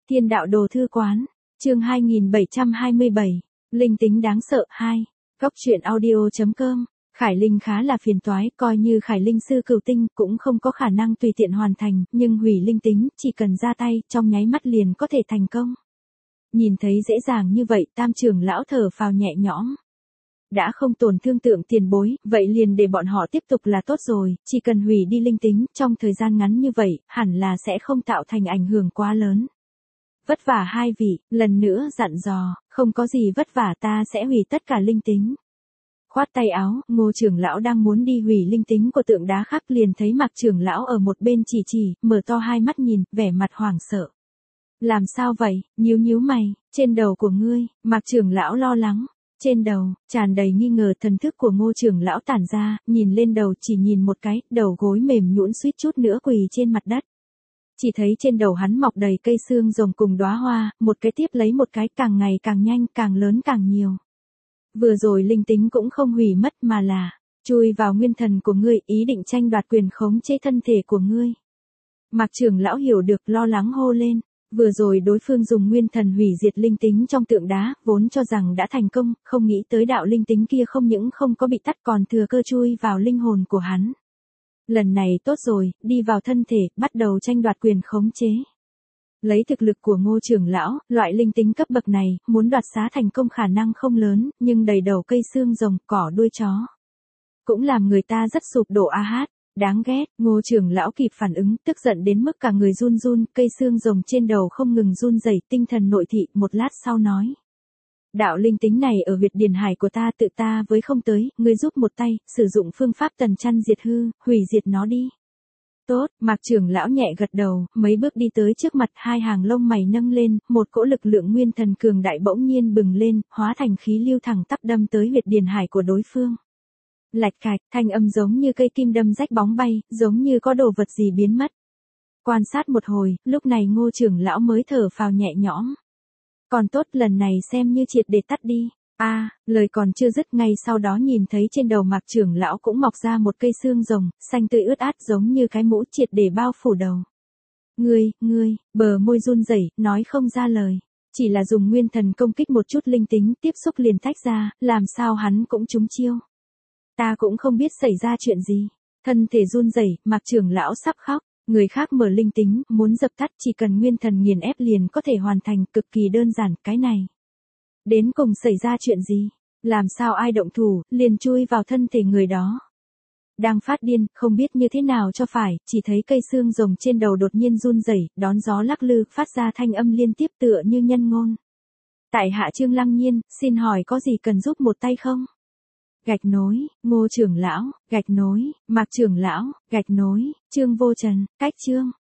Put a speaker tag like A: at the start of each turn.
A: Thiên đạo đồ thư quán, chương 2727, linh tính đáng sợ 2, góc truyện audio.com. Khải Linh khá là phiền toái, coi như Khải Linh sư cửu tinh cũng không có khả năng tùy tiện hoàn thành, nhưng hủy linh tính, chỉ cần ra tay, trong nháy mắt liền có thể thành công. Nhìn thấy dễ dàng như vậy, Tam trưởng lão thở phào nhẹ nhõm. Đã không tổn thương tượng tiền bối, vậy liền để bọn họ tiếp tục là tốt rồi, chỉ cần hủy đi linh tính, trong thời gian ngắn như vậy, hẳn là sẽ không tạo thành ảnh hưởng quá lớn. Vất vả hai vị, lần nữa dặn dò, không có gì vất vả, ta sẽ hủy tất cả linh tính. Khoát tay áo, Ngô trưởng lão đang muốn đi hủy linh tính của tượng đá khác, liền thấy Mạc trưởng lão ở một bên chỉ, mở to hai mắt nhìn, vẻ mặt hoảng sợ. Làm sao vậy? Nhíu mày, trên đầu của ngươi, Mạc trưởng lão lo lắng. Trên đầu, tràn đầy nghi ngờ, thần thức của Ngô trưởng lão tản ra, nhìn lên đầu, chỉ nhìn một cái, đầu gối mềm nhũn suýt chút nữa quỳ trên mặt đất. Chỉ thấy trên đầu hắn mọc đầy cây xương rồng cùng đóa hoa, một cái tiếp lấy một cái, càng ngày càng nhanh, càng lớn càng nhiều. Vừa rồi linh tính cũng không hủy mất mà là chui vào nguyên thần của ngươi, ý định tranh đoạt quyền khống chế thân thể của ngươi. Mạc trưởng lão hiểu được, lo lắng hô lên. Vừa rồi đối phương dùng nguyên thần hủy diệt linh tính trong tượng đá, vốn cho rằng đã thành công, không nghĩ tới đạo linh tính kia không những không có bị tắt còn thừa cơ chui vào linh hồn của hắn. Lần này tốt rồi, đi vào thân thể, bắt đầu tranh đoạt quyền khống chế. Lấy thực lực của Ngô trưởng lão, loại linh tính cấp bậc này, muốn đoạt xá thành công khả năng không lớn, nhưng đầy đầu cây xương rồng, cỏ đuôi chó. Cũng làm người ta rất sụp đổ a hát. Đáng ghét, Ngô trưởng lão kịp phản ứng, tức giận đến mức cả người run, cây xương rồng trên đầu không ngừng run rẩy, tinh thần nội thị, một lát sau nói. Đạo linh tính này ở huyệt điền hải của ta, tự ta với không tới, ngươi giúp một tay, sử dụng phương pháp tần chăn diệt hư, hủy diệt nó đi. Tốt, Mạc trưởng lão nhẹ gật đầu, mấy bước đi tới trước mặt, hai hàng lông mày nâng lên, một cỗ lực lượng nguyên thần cường đại bỗng nhiên bừng lên, hóa thành khí lưu thẳng tắp đâm tới huyệt điền hải của đối phương. Lạch cạch, thanh âm giống như cây kim đâm rách bóng bay, giống như có đồ vật gì biến mất. Quan sát một hồi, lúc này Ngô trưởng lão mới thở phào nhẹ nhõm. Còn tốt, lần này xem như triệt để tắt đi. Lời còn chưa dứt, ngay sau đó nhìn thấy trên đầu Mạc trưởng lão cũng mọc ra một cây xương rồng, xanh tươi ướt át giống như cái mũ, triệt để bao phủ đầu. Ngươi, bờ môi run rẩy, nói không ra lời. Chỉ là dùng nguyên thần công kích một chút linh tính, tiếp xúc liền tách ra, làm sao hắn cũng trúng chiêu. Ta cũng không biết xảy ra chuyện gì. Thân thể run rẩy, Mạc trưởng lão sắp khóc. Người khác mở linh tính, muốn dập tắt chỉ cần nguyên thần nghiền ép liền có thể hoàn thành, cực kỳ đơn giản, cái này. Đến cùng xảy ra chuyện gì? Làm sao ai động thủ, liền chui vào thân thể người đó. Đang phát điên, không biết như thế nào cho phải, chỉ thấy cây xương rồng trên đầu đột nhiên run rẩy, đón gió lắc lư, phát ra thanh âm liên tiếp tựa như nhân ngôn. Tại hạ Trương Lăng Nhiên, xin hỏi có gì cần giúp một tay không? Gạch nối, Ngô trưởng lão, gạch nối, Mạc trưởng lão, gạch nối, Trương Vô Trần, cách chương.